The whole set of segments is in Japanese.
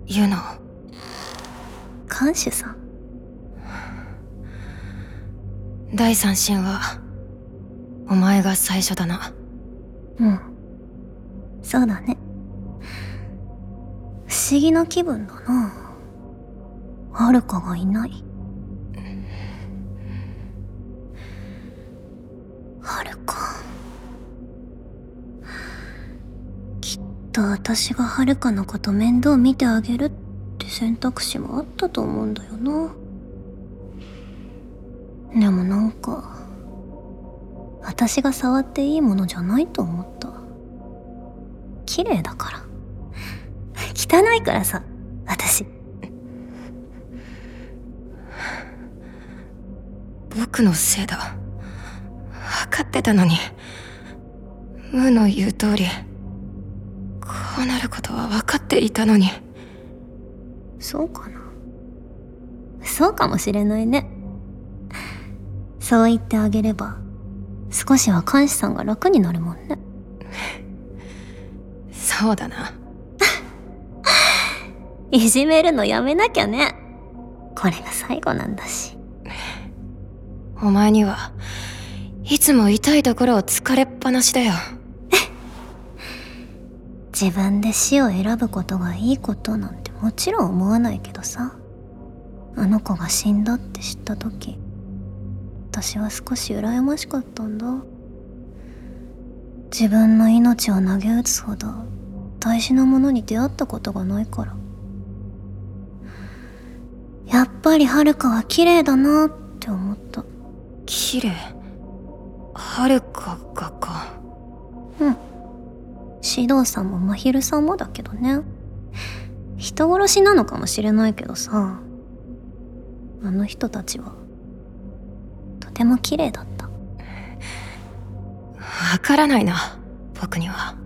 ユノ。 看守さん。 第三神はお前が最初だな。 うん、そうだね。不思議な気分だな。はるかがいない。はるか。きっと私がはるかのこと面倒見てあげるって選択肢もあったと思うんだよな。でもなんか私が触っていいものじゃないと思った。綺麗だから。汚いからさ、私。 僕のせいだ。分かってたのに。ムーの言う通り、こうなることは分かっていたのに。 そうかな。そうかもしれないね。そう言ってあげれば少しは看守さんが楽になるもんね。 そうだな。 いじめるのやめなきゃね。これが最後なんだし。 お前にはいつも痛いところを突かれっぱなしだよ。 自分で死を選ぶことがいいことなんてもちろん思わないけどさ。あの子が死んだって知った時、私は少し羨ましかったんだ。自分の命を投げ打つほど大事なものに出会ったことがないから。やっぱりはるかは綺麗だなって思った。 綺麗？はるかがか。 うん。指導さんもまひるさんもだけどね。人殺しなのかもしれないけどさ、あの人たちはとても綺麗だった。 わからないな、僕には。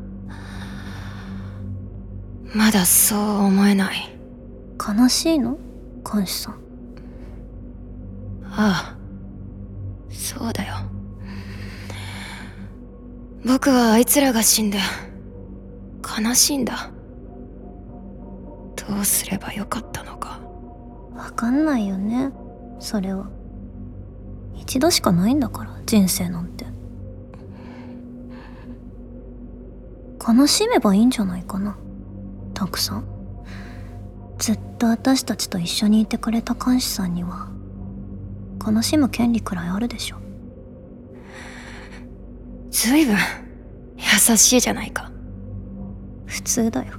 まだそう思えない。 悲しいの？看守さん。 ああ、そうだよ。僕はあいつらが死んで悲しいんだ。どうすればよかったのか。 わかんないよね、それは。一度しかないんだから、人生なんて。悲しめばいいんじゃないかな、たくさん。ずっと私たちと一緒にいてくれた看守さんには悲しむ権利くらいあるでしょ。 ずいぶん優しいじゃないか。 普通だよ。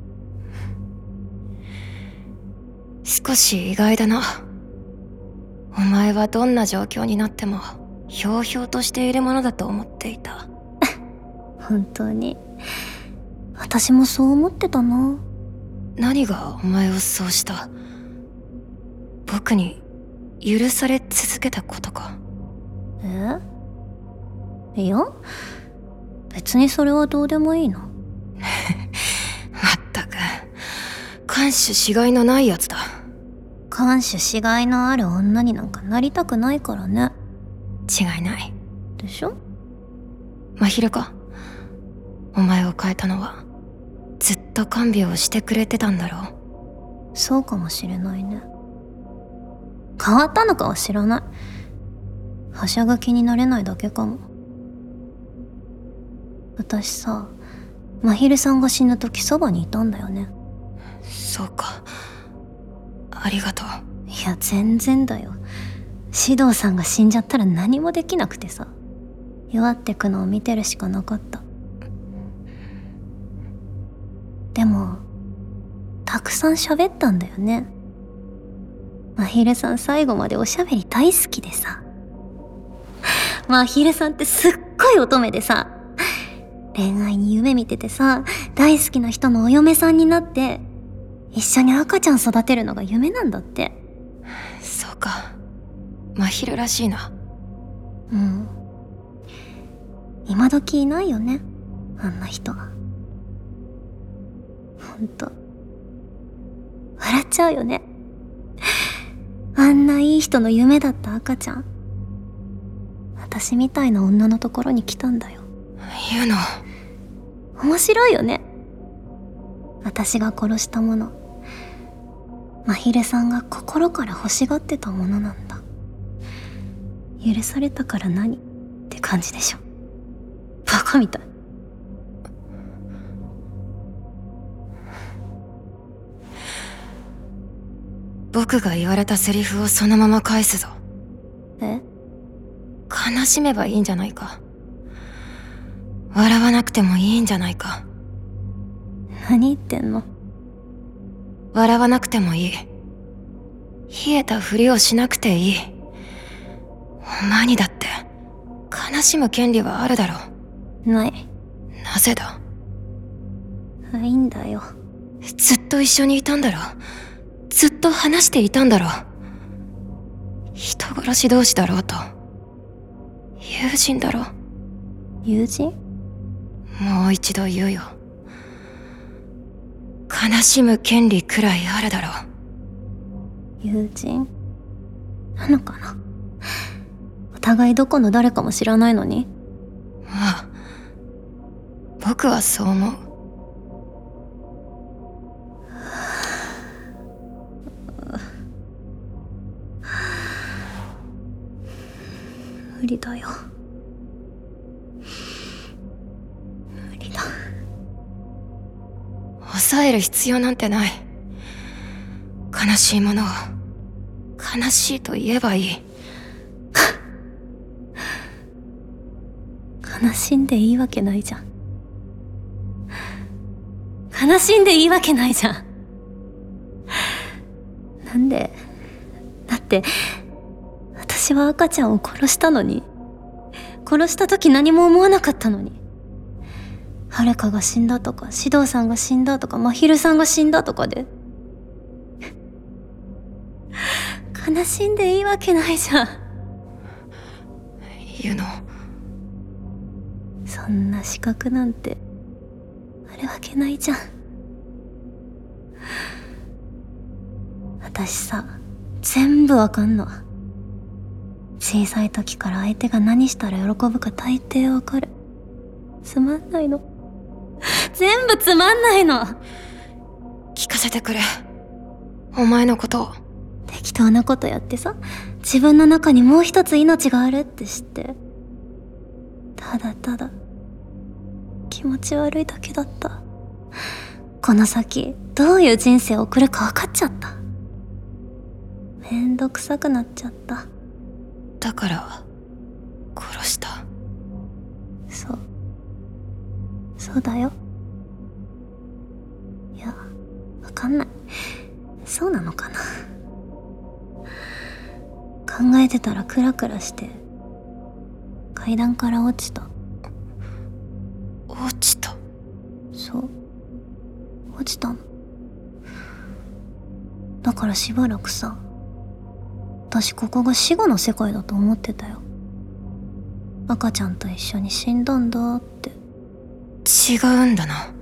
少し意外だな。お前はどんな状況になってもひょうひょうとしているものだと思っていた。 本当に私もそう思ってたな。 何がお前をそうした？僕に許され続けたことか。 いや、別にそれはどうでもいいな。 まったく看守しがいのないやつだ。 看守しがいのある女になんかなりたくないからね。 違いない。 でしょ？ 真昼か。お前を変えたのはずっと看病をしてくれてたんだろう。 そうかもしれないね。変わったのかは知らない。はしゃぐ気になれないだけかも。私さ、真昼さんが死ぬ時そばにいたんだよね。 そうか、ありがとう。 いや全然だよ。指導さんが死んじゃったら何もできなくてさ、弱ってくのを見てるしかなかった。でもたくさん喋ったんだよね。真昼さん最後までおしゃべり大好きでさ。真昼さんってすっごい乙女でさ、恋愛に夢見ててさ、大好きな人のお嫁さんになって一緒に赤ちゃん育てるのが夢なんだって。 そうか、真昼らしいな。 うん。今時いないよね、あんな人は。ほんと笑っちゃうよね。あんないい人の夢だった赤ちゃん、私みたいな女のところに来たんだよ。 ユノ。 面白いよね。私が殺したもの真昼さんが心から欲しがってたものなんだ。許されたから何って感じでしょ。バカみたい。 僕が言われたセリフをそのまま返すぞ。 え？ 悲しめばいいんじゃないか。笑わなくてもいいんじゃないか。 何言ってんの？ 笑わなくてもいい。冷えたふりをしなくていい。お前にだって悲しむ権利はあるだろう。 ない。 なぜだ？ ないんだよ。 ずっと一緒にいたんだろ。ずっと話していたんだろ。人殺し同士だろうと、友人だろ。 友人？ もう一度言うよ。悲しむ権利くらいあるだろう。 友人なのかな。お互いどこの誰かも知らないのに。 ああ、僕はそう思う。 無理だよ。無理だ。 抑える必要なんてない。悲しいものを悲しいと言えばいい。 悲しんでいいわけないじゃん。悲しんでいいわけないじゃん。なんで？だって私は赤ちゃんを殺したのに、殺した時何も思わなかったのに、遥香が死んだとか、獅童さんが死んだとか、真昼さんが死んだとかで悲しんでいいわけないじゃん。 ユノ、 そんな資格なんてあるわけないじゃん。私さ、全部わかんの。小さい時から相手が何したら喜ぶか大抵わかる。つまんないの。全部つまんないの。 聞かせてくれ。お前のことを。 適当なことやってさ、自分の中にもう一つ命があるって知って、ただただ気持ち悪いだけだった。この先どういう人生を送るか分かっちゃった。めんどくさくなっちゃった。 だから殺した。 そうだよ。いや、わかんない。そうなのかな。考えてたらクラクラして階段から落ちた。 落ちた？ そう、落ちたの。だからしばらくさ、私ここが死後の世界だと思ってたよ。赤ちゃんと一緒に死んだんだって。 違うんだな。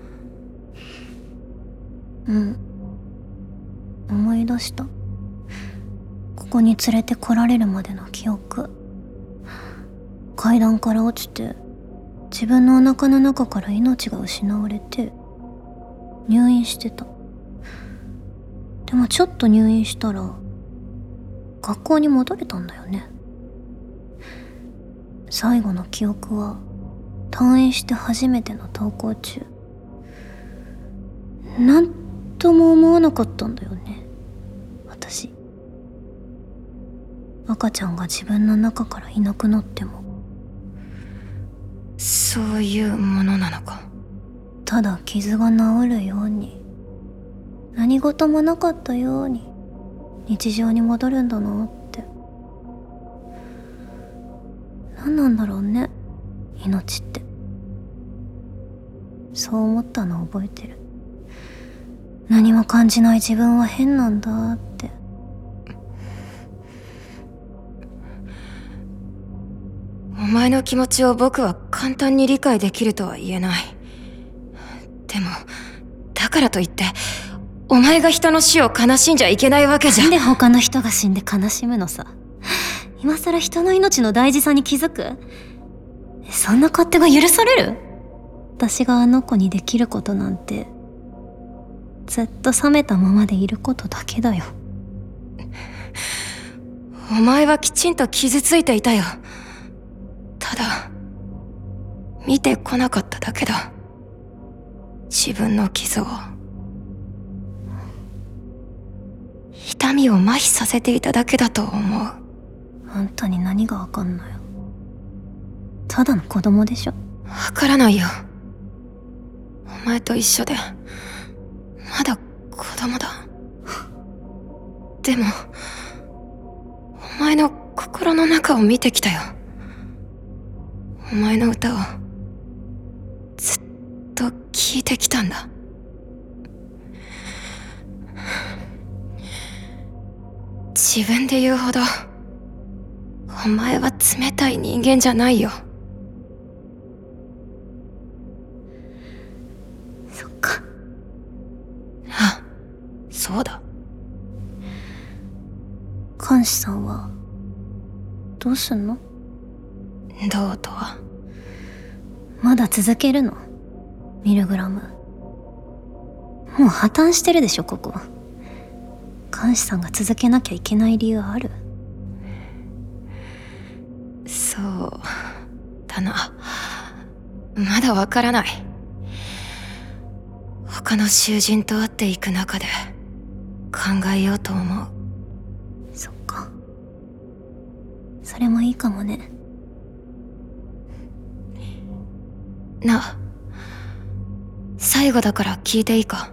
うん、思い出した。ここに連れてこられるまでの記憶。階段から落ちて自分のお腹の中から命が失われて入院してた。でもちょっと入院したら学校に戻れたんだよね。最後の記憶は退院して初めての登校中。なんとも思わなかったんだよね、私。赤ちゃんが自分の中からいなくなっても。 そういうものなのか。 ただ傷が治るように、何事もなかったように日常に戻るんだなって。何なんだろうね、命って。そう思ったのを覚えてる。何も感じない自分は変なんだって。 お前の気持ちを僕は簡単に理解できるとは言えない。でもだからといってお前が人の死を悲しんじゃいけないわけじゃ。 なんで他の人が死んで悲しむのさ。今さら人の命の大事さに気づく？そんな勝手が許される？私があの子にできることなんてずっと冷めたままでいることだけだよ。 お前はきちんと傷ついていたよ。ただ見てこなかっただけだ。自分の傷を、痛みを麻痺させていただけだと思う。 あんたに何がわかんのよ。ただの子供でしょ。 わからないよ。お前と一緒でまだ子供だ。でもお前の心の中を見てきたよ。お前の歌をずっと聞いてきたんだ。自分で言うほどお前は冷たい人間じゃないよ。 そっか。 あ、そうだ。 監視さんはどうすんの？ どうとは？ まだ続けるの？ミルグラム。もう破綻してるでしょ、ここ。監視さんが続けなきゃいけない理由ある？ そうだな。まだわからない。他の囚人と会っていく中で考えようと思う。 そっか。それもいいかもね。 なあ、最後だから聞いていいか？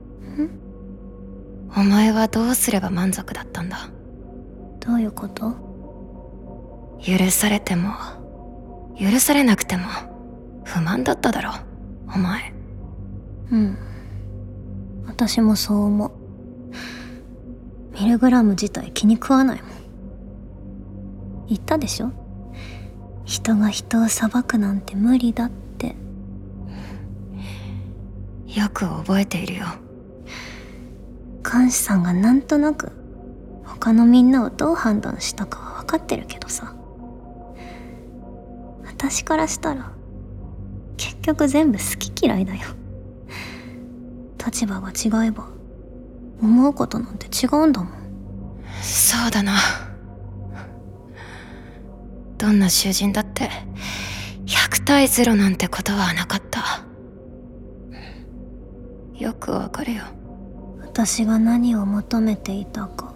お前はどうすれば満足だったんだ？ どういうこと？ 許されても許されなくても不満だっただろ、お前。 うん。私もそう思う。ミルグラム自体気に食わないもん。言ったでしょ？人が人を裁くなんて無理だって。 よく覚えているよ。 監視さんがなんとなく他のみんなをどう判断したかは分かってるけどさ、私からしたら結局全部好き嫌いだよ。立場が違えば思うことなんて違うんだもん。 そうだな。どんな囚人だって100対0なんてことはなかった。よくわかるよ。 私が何を求めていたか。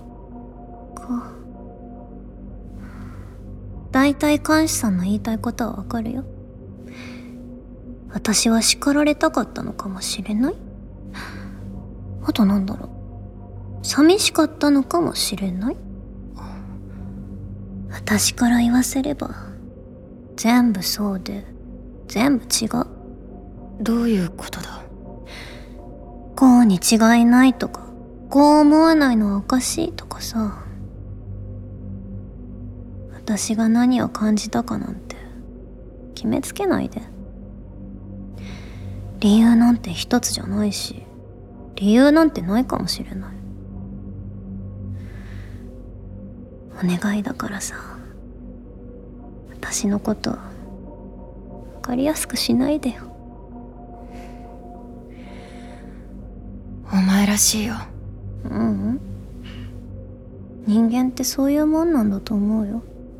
だいたい監視さんの言いたいことはわかるよ。私は叱られたかったのかもしれない。あとなんだろう、寂しかったのかもしれない。私から言わせれば全部そうで全部違う。 どういうことだ？ こうに違いないとか、こう思わないのはおかしいとかさ、私が何を感じたかなんて決めつけないで。理由なんて一つじゃないし、理由なんてないかもしれない。お願いだからさ、私のこと分かりやすくしないでよ。 お前らしいよ。 ううん。人間ってそういうもんなんだと思うよ。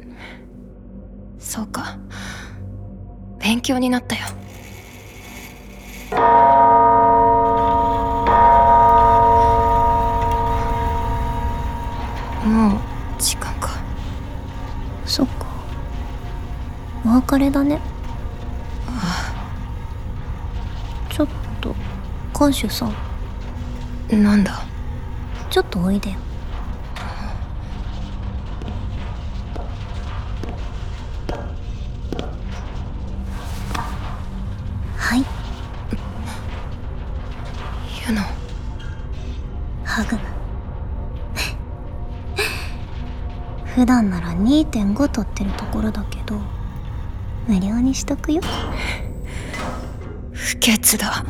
そうか。勉強になったよ。もう時間か。 そっか。お別れだね。ちょっと監修さん、 なんだ？ ちょっとおいでよ。はい。 ユノ。 ハグ。普段なら 2.5 取ってるところだけど無料にしとくよ。 不潔だ。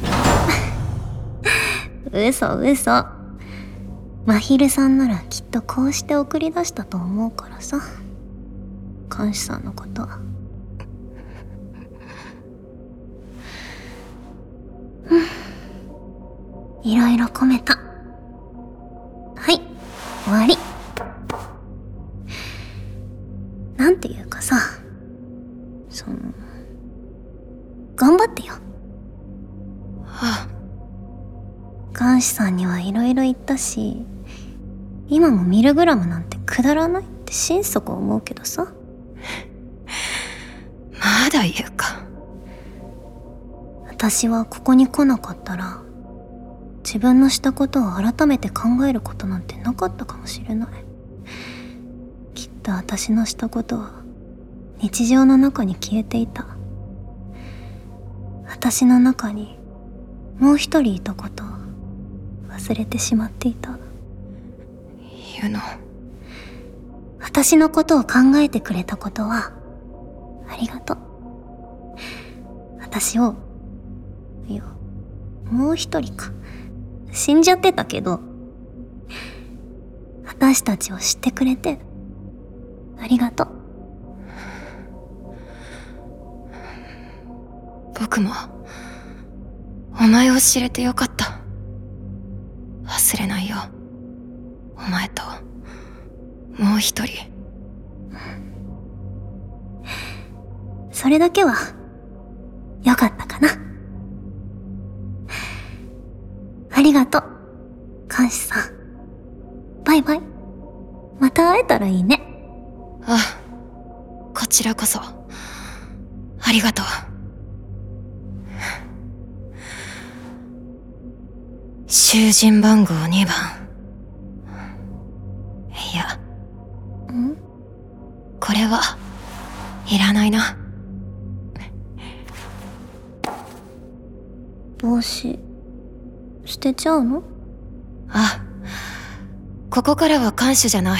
嘘嘘。真昼さんならきっとこうして送り出したと思うからさ、監視さんのことは。 いろいろ込めた。はい、終わり。なんていうかさ、頑張ってよ。 あ、 ガンシさんにはいろいろ言ったし、今もミルグラムなんてくだらないって心底思うけどさ。 まだ言うか。 私はここに来なかったら、自分のしたことを改めて考えることなんてなかったかもしれない。きっと私のしたことは日常の中に消えていた。私の中にもう一人いたことを忘れてしまっていた。 ユノ。 私のことを考えてくれたことはありがとう。私を、いや、もう一人か。死んじゃってたけど、私たちを知ってくれてありがとう。 僕もお前を知れてよかった。忘れないよ、お前ともう一人。 それだけはよかったかな。ありがとう、監視さん。バイバイ。また会えたらいいね。 あ、こちらこそありがとう。囚人番号2番。いや、これはいらないな。 帽子捨てちゃうの？ あ、ここからは看守じゃない。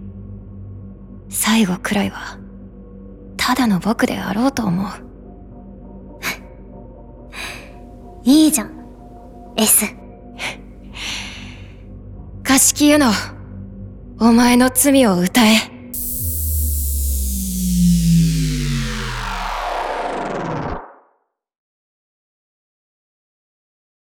最後くらいはただの僕であろうと思う。 いいじゃん S。 貸し切湯のお前の罪を歌え。